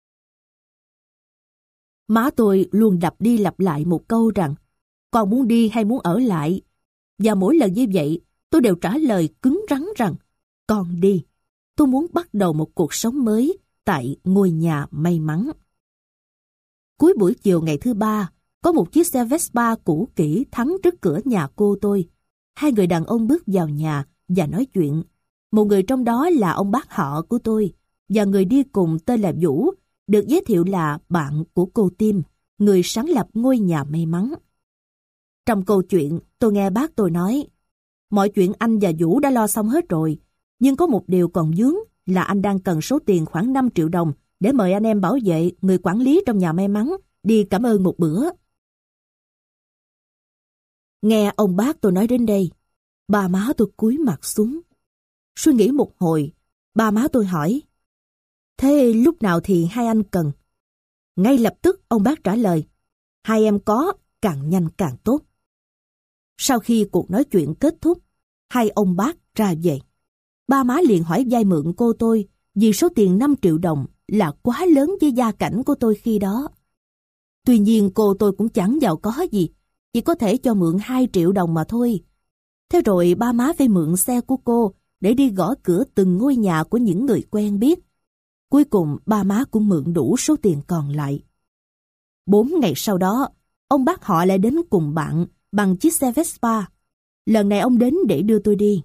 Má tôi luôn lặp đi lặp lại một câu rằng, con muốn đi hay muốn ở lại? Và mỗi lần như vậy, tôi đều trả lời cứng rắn rằng, con đi. Tôi muốn bắt đầu một cuộc sống mới tại ngôi nhà may mắn. Cuối buổi chiều ngày thứ ba, có một chiếc xe Vespa cũ kỹ thắng trước cửa nhà cô tôi. Hai người đàn ông bước vào nhà và nói chuyện. Một người trong đó là ông bác họ của tôi, và người đi cùng tên là Vũ, được giới thiệu là bạn của cô Tim, người sáng lập ngôi nhà may mắn. Trong câu chuyện, tôi nghe bác tôi nói, mọi chuyện anh và Vũ đã lo xong hết rồi, nhưng có một điều còn vướng là anh đang cần số tiền khoảng 5 triệu đồng để mời anh em bảo vệ, người quản lý trong nhà may mắn, đi cảm ơn một bữa. Nghe ông bác tôi nói đến đây, ba má tôi cúi mặt xuống. Suy nghĩ một hồi, ba má tôi hỏi, thế lúc nào thì hai anh cần? Ngay lập tức ông bác trả lời, hai em có, càng nhanh càng tốt. Sau khi cuộc nói chuyện kết thúc, hai ông bác ra về. Ba má liền hỏi vay mượn cô tôi, vì số tiền 5 triệu đồng là quá lớn với gia cảnh của tôi khi đó. Tuy nhiên cô tôi cũng chẳng giàu có gì, chỉ có thể cho mượn 2 triệu đồng mà thôi. Thế rồi ba má phải mượn xe của cô để đi gõ cửa từng ngôi nhà của những người quen biết. Cuối cùng ba má cũng mượn đủ số tiền còn lại. 4 ngày sau đó, ông bác họ lại đến cùng bạn bằng chiếc xe Vespa. Lần này ông đến để đưa tôi đi.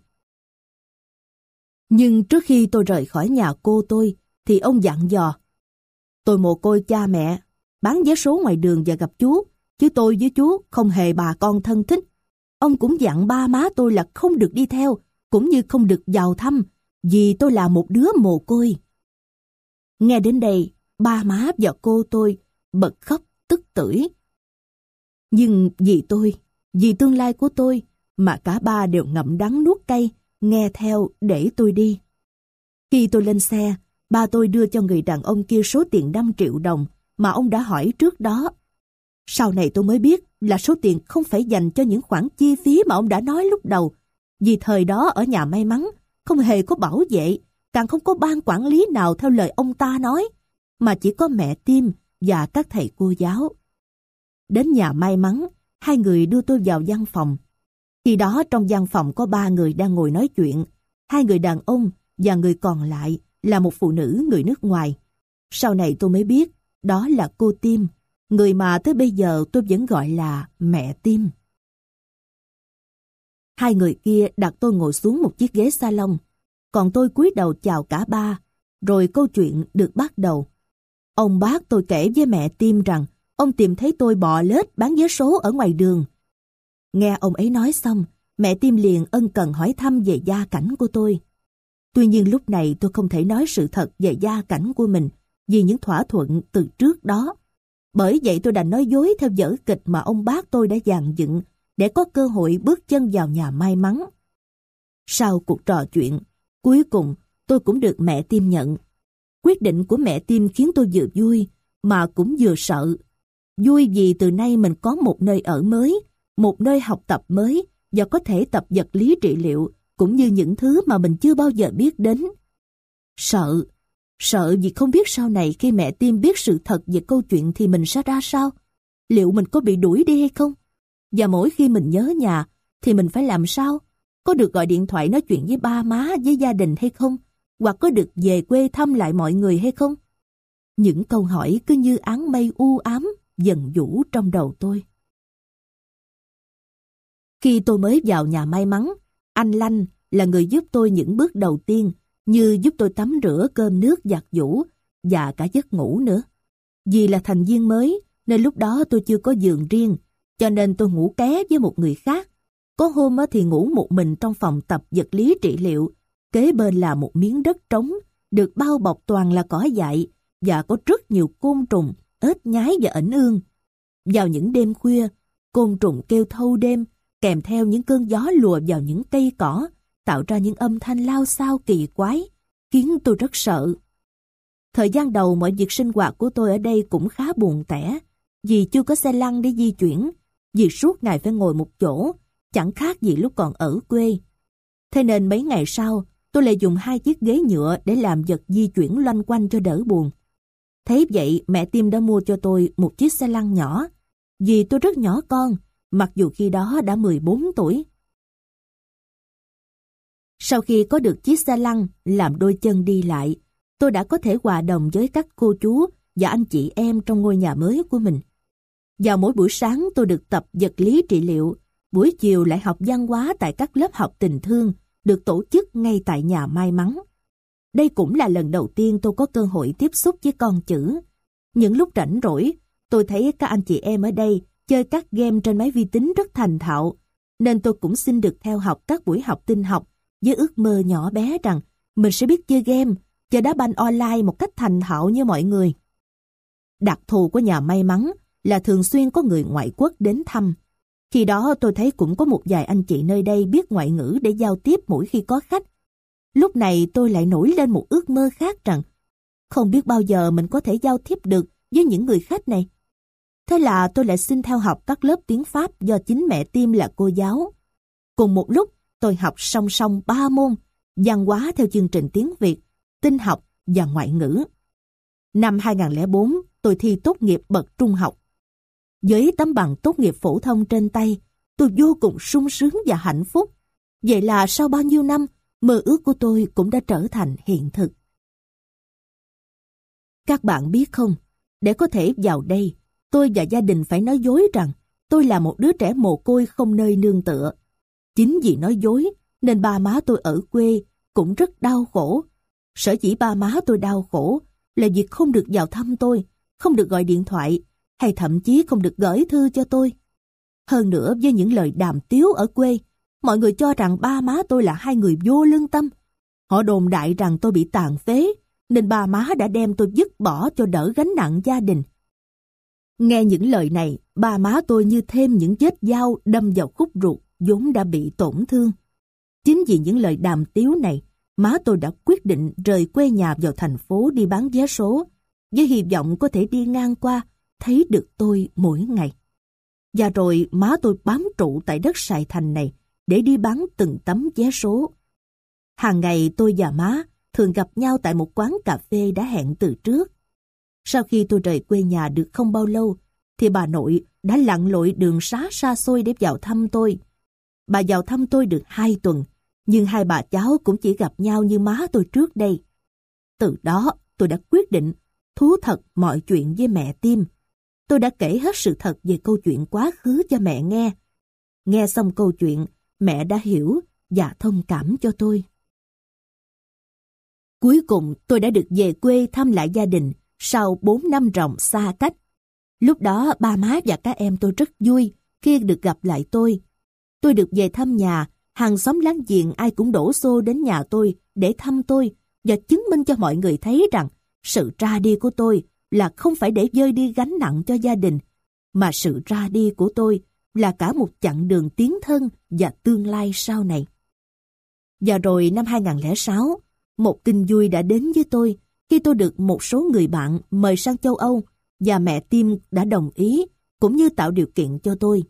Nhưng trước khi tôi rời khỏi nhà cô tôi, thì ông dặn dò, tôi mồ côi cha mẹ, bán vé số ngoài đường và gặp chú, chứ tôi với chú không hề bà con thân thích. Ông cũng dặn ba má tôi là không được đi theo, cũng như không được vào thăm, vì tôi là một đứa mồ côi. Nghe đến đây, ba má và cô tôi bật khóc tức tưởi. Nhưng vì tôi, vì tương lai của tôi, mà cả ba đều ngậm đắng nuốt cay, nghe theo để tôi đi. Khi tôi lên xe, ba tôi đưa cho người đàn ông kia số tiền 5 triệu đồng mà ông đã hỏi trước đó. Sau này tôi mới biết là số tiền không phải dành cho những khoản chi phí mà ông đã nói lúc đầu. Vì thời đó ở nhà may mắn, không hề có bảo vệ, càng không có ban quản lý nào theo lời ông ta nói, mà chỉ có mẹ Tim và các thầy cô giáo. Đến nhà may mắn, hai người đưa tôi vào văn phòng. Khi đó trong văn phòng có 3 người đang ngồi nói chuyện, 2 người đàn ông và người còn lại là một phụ nữ người nước ngoài. Sau này tôi mới biết đó là cô Tim, người mà tới bây giờ tôi vẫn gọi là mẹ Tim. Hai người kia đặt tôi ngồi xuống một chiếc ghế salon, còn tôi cúi đầu chào cả ba, rồi câu chuyện được bắt đầu. Ông bác tôi kể với mẹ Tim rằng ông tìm thấy tôi bò lết bán vé số ở ngoài đường. Nghe ông ấy nói xong, mẹ Tim liền ân cần hỏi thăm về gia cảnh của tôi. Tuy nhiên lúc này tôi không thể nói sự thật về gia cảnh của mình vì những thỏa thuận từ trước đó. Bởi vậy tôi đành nói dối theo vở kịch mà ông bác tôi đã dàn dựng để có cơ hội bước chân vào nhà may mắn. Sau cuộc trò chuyện, cuối cùng tôi cũng được mẹ Tim nhận. Quyết định của mẹ Tim khiến tôi vừa vui mà cũng vừa sợ. Vui vì từ nay mình có một nơi ở mới, một nơi học tập mới và có thể tập vật lý trị liệu cũng như những thứ mà mình chưa bao giờ biết đến. Sợ vì không biết sau này khi mẹ Tim biết sự thật về câu chuyện thì mình sẽ ra sao? Liệu mình có bị đuổi đi hay không? Và mỗi khi mình nhớ nhà thì mình phải làm sao? Có được gọi điện thoại nói chuyện với ba má, với gia đình hay không? Hoặc có được về quê thăm lại mọi người hay không? Những câu hỏi cứ như áng mây u ám dần vũ trong đầu tôi. Khi tôi mới vào nhà may mắn, anh Lanh là người giúp tôi những bước đầu tiên, như giúp tôi tắm rửa, cơm nước, giặt giũ và cả giấc ngủ nữa. Vì là thành viên mới nên lúc đó tôi chưa có giường riêng, cho nên tôi ngủ ké với một người khác. Có hôm thì ngủ một mình trong phòng tập vật lý trị liệu, kế bên là một miếng đất trống được bao bọc toàn là cỏ dại và có rất nhiều côn trùng, ếch nhái và ẩn ương. Vào những đêm khuya, côn trùng kêu thâu đêm kèm theo những cơn gió lùa vào những cây cỏ, tạo ra những âm thanh lao xao kỳ quái, khiến tôi rất sợ. Thời gian đầu mọi việc sinh hoạt của tôi ở đây cũng khá buồn tẻ, vì chưa có xe lăn để di chuyển, vì suốt ngày phải ngồi một chỗ, chẳng khác gì lúc còn ở quê. Thế nên mấy ngày sau, tôi lại dùng 2 chiếc ghế nhựa để làm vật di chuyển loanh quanh cho đỡ buồn. Thế vậy mẹ Tim đã mua cho tôi một chiếc xe lăn nhỏ, vì tôi rất nhỏ con, mặc dù khi đó đã 14 tuổi. Sau khi có được chiếc xe lăn làm đôi chân đi lại, tôi đã có thể hòa đồng với các cô chú và anh chị em trong ngôi nhà mới của mình. Vào mỗi buổi sáng tôi được tập vật lý trị liệu, buổi chiều lại học văn hóa tại các lớp học tình thương được tổ chức ngay tại nhà may mắn. Đây cũng là lần đầu tiên tôi có cơ hội tiếp xúc với con chữ. Những lúc rảnh rỗi, tôi thấy các anh chị em ở đây chơi các game trên máy vi tính rất thành thạo, nên tôi cũng xin được theo học các buổi học tin học với ước mơ nhỏ bé rằng mình sẽ biết chơi game, chơi đá banh online một cách thành thạo như mọi người. Đặc thù của nhà may mắn là thường xuyên có người ngoại quốc đến thăm. Khi đó tôi thấy cũng có một vài anh chị nơi đây biết ngoại ngữ để giao tiếp mỗi khi có khách. Lúc này tôi lại nổi lên một ước mơ khác rằng không biết bao giờ mình có thể giao tiếp được với những người khách này. Thế là tôi lại xin theo học các lớp tiếng Pháp do chính mẹ Tim là cô giáo. Cùng một lúc tôi học song song 3 môn, văn hóa theo chương trình tiếng Việt, tin học và ngoại ngữ. Năm 2004 tôi thi tốt nghiệp bậc trung học. Với tấm bằng tốt nghiệp phổ thông trên tay, tôi vô cùng sung sướng và hạnh phúc. Vậy là sau bao nhiêu năm, mơ ước của tôi cũng đã trở thành hiện thực. Các bạn biết không, để có thể vào đây, tôi và gia đình phải nói dối rằng tôi là một đứa trẻ mồ côi không nơi nương tựa. Chính vì nói dối nên ba má tôi ở quê cũng rất đau khổ. Sở dĩ ba má tôi đau khổ là việc không được vào thăm tôi, không được gọi điện thoại, hay thậm chí không được gửi thư cho tôi. Hơn nữa với những lời đàm tiếu ở quê, mọi người cho rằng ba má tôi là hai người vô lương tâm. Họ đồn đại rằng tôi bị tàn phế, nên ba má đã đem tôi dứt bỏ cho đỡ gánh nặng gia đình. Nghe những lời này, ba má tôi như thêm những vết dao đâm vào khúc ruột vốn đã bị tổn thương. Chính vì những lời đàm tiếu này, má tôi đã quyết định rời quê nhà vào thành phố đi bán vé số. với hy vọng có thể đi ngang qua, thấy được tôi mỗi ngày. Và rồi má tôi bám trụ tại đất Sài Thành này để đi bán từng tấm vé số. Hàng ngày tôi và má thường gặp nhau tại một quán cà phê đã hẹn từ trước. Sau khi tôi rời quê nhà được không bao lâu, thì bà nội đã lặn lội đường xá xa xôi để vào thăm tôi. Bà vào thăm tôi được 2 tuần, nhưng hai bà cháu cũng chỉ gặp nhau như má tôi trước đây. Từ đó tôi đã quyết định thú thật mọi chuyện với mẹ Tim. Tôi đã kể hết sự thật về câu chuyện quá khứ cho mẹ nghe. Nghe xong câu chuyện, mẹ đã hiểu và thông cảm cho tôi. Cuối cùng tôi đã được về quê thăm lại gia đình sau 4 năm ròng xa cách. Lúc đó ba má và các em tôi rất vui khi được gặp lại tôi. Tôi được về thăm nhà, hàng xóm láng giềng ai cũng đổ xô đến nhà tôi để thăm tôi và chứng minh cho mọi người thấy rằng sự ra đi của tôi là không phải để vơi đi gánh nặng cho gia đình, mà sự ra đi của tôi là cả một chặng đường tiến thân và tương lai sau này. Và rồi năm 2006, một tin vui đã đến với tôi khi tôi được một số người bạn mời sang châu Âu và mẹ Tim đã đồng ý cũng như tạo điều kiện cho tôi.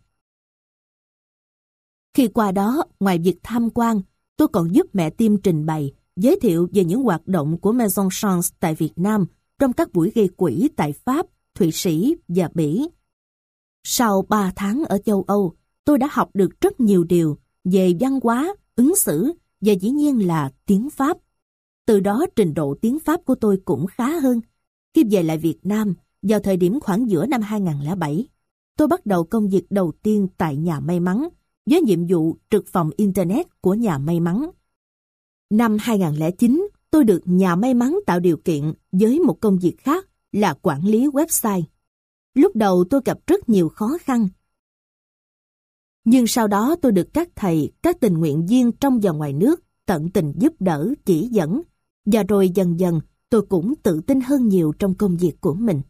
Khi qua đó, ngoài việc tham quan, tôi còn giúp mẹ Tim trình bày, giới thiệu về những hoạt động của Maison Chance tại Việt Nam trong các buổi gây quỹ tại Pháp, Thụy Sĩ và Bỉ. Sau 3 tháng ở châu Âu, tôi đã học được rất nhiều điều về văn hóa, ứng xử và dĩ nhiên là tiếng Pháp. Từ đó trình độ tiếng Pháp của tôi cũng khá hơn. Khi về lại Việt Nam, vào thời điểm khoảng giữa năm 2007, tôi bắt đầu công việc đầu tiên tại nhà may mắn, với nhiệm vụ trực phòng Internet của nhà may mắn. Năm 2009, tôi được nhà may mắn tạo điều kiện với một công việc khác là quản lý website. Lúc đầu tôi gặp rất nhiều khó khăn. Nhưng sau đó tôi được các thầy, các tình nguyện viên trong và ngoài nước tận tình giúp đỡ, chỉ dẫn. Và rồi dần dần tôi cũng tự tin hơn nhiều trong công việc của mình.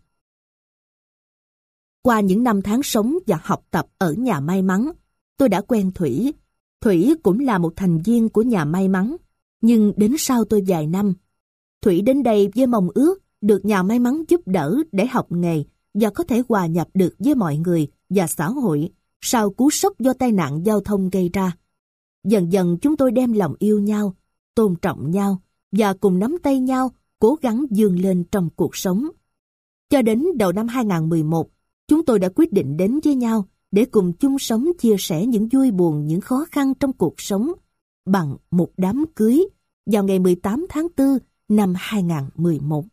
Qua những năm tháng sống và học tập ở nhà may mắn, tôi đã quen Thủy. Thủy cũng là một thành viên của nhà may mắn. Nhưng đến sau tôi vài năm, Thủy đến đây với mong ước được nhà may mắn giúp đỡ để học nghề và có thể hòa nhập được với mọi người và xã hội sau cú sốc do tai nạn giao thông gây ra. Dần dần chúng tôi đem lòng yêu nhau, tôn trọng nhau và cùng nắm tay nhau cố gắng vươn lên trong cuộc sống. Cho đến đầu năm 2011, chúng tôi đã quyết định đến với nhau để cùng chung sống, chia sẻ những vui buồn, những khó khăn trong cuộc sống bằng một đám cưới vào ngày 18 tháng 4 năm 2011.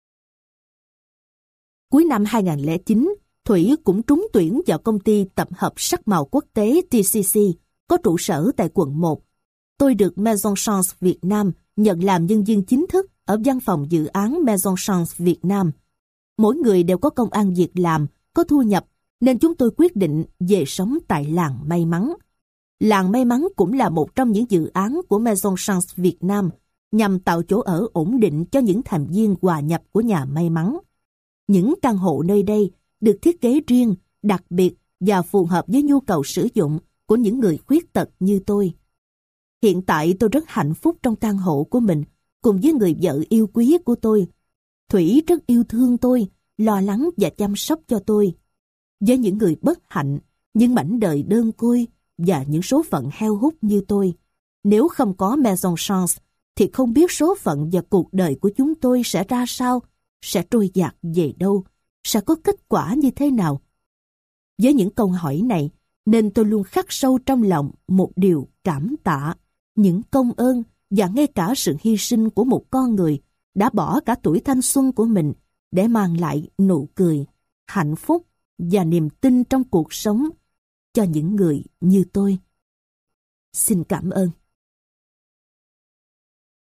Cuối năm 2009, Thủy cũng trúng tuyển vào công ty tập hợp sắc màu quốc tế TCC, có trụ sở tại quận 1. Tôi được Maison Chance Việt Nam nhận làm nhân viên chính thức ở văn phòng dự án Maison Chance Việt Nam. Mỗi người đều có công ăn việc làm, có thu nhập, nên chúng tôi quyết định về sống tại làng may mắn. Làng may mắn cũng là một trong những dự án của Maison Chance Việt Nam nhằm tạo chỗ ở ổn định cho những thành viên hòa nhập của nhà may mắn. Những căn hộ nơi đây được thiết kế riêng, đặc biệt và phù hợp với nhu cầu sử dụng của những người khuyết tật như tôi. Hiện tại tôi rất hạnh phúc trong căn hộ của mình cùng với người vợ yêu quý của tôi. Thủy rất yêu thương tôi, lo lắng và chăm sóc cho tôi. Với những người bất hạnh, những mảnh đời đơn côi và những số phận heo hút như tôi, nếu không có Maison Chance thì không biết số phận và cuộc đời của chúng tôi sẽ ra sao, sẽ trôi dạt về đâu, sẽ có kết quả như thế nào. Với những câu hỏi này, nên tôi luôn khắc sâu trong lòng một điều cảm tạ, những công ơn và ngay cả sự hy sinh của một con người đã bỏ cả tuổi thanh xuân của mình để mang lại nụ cười, hạnh phúc và niềm tin trong cuộc sống cho những người như tôi. Xin cảm ơn.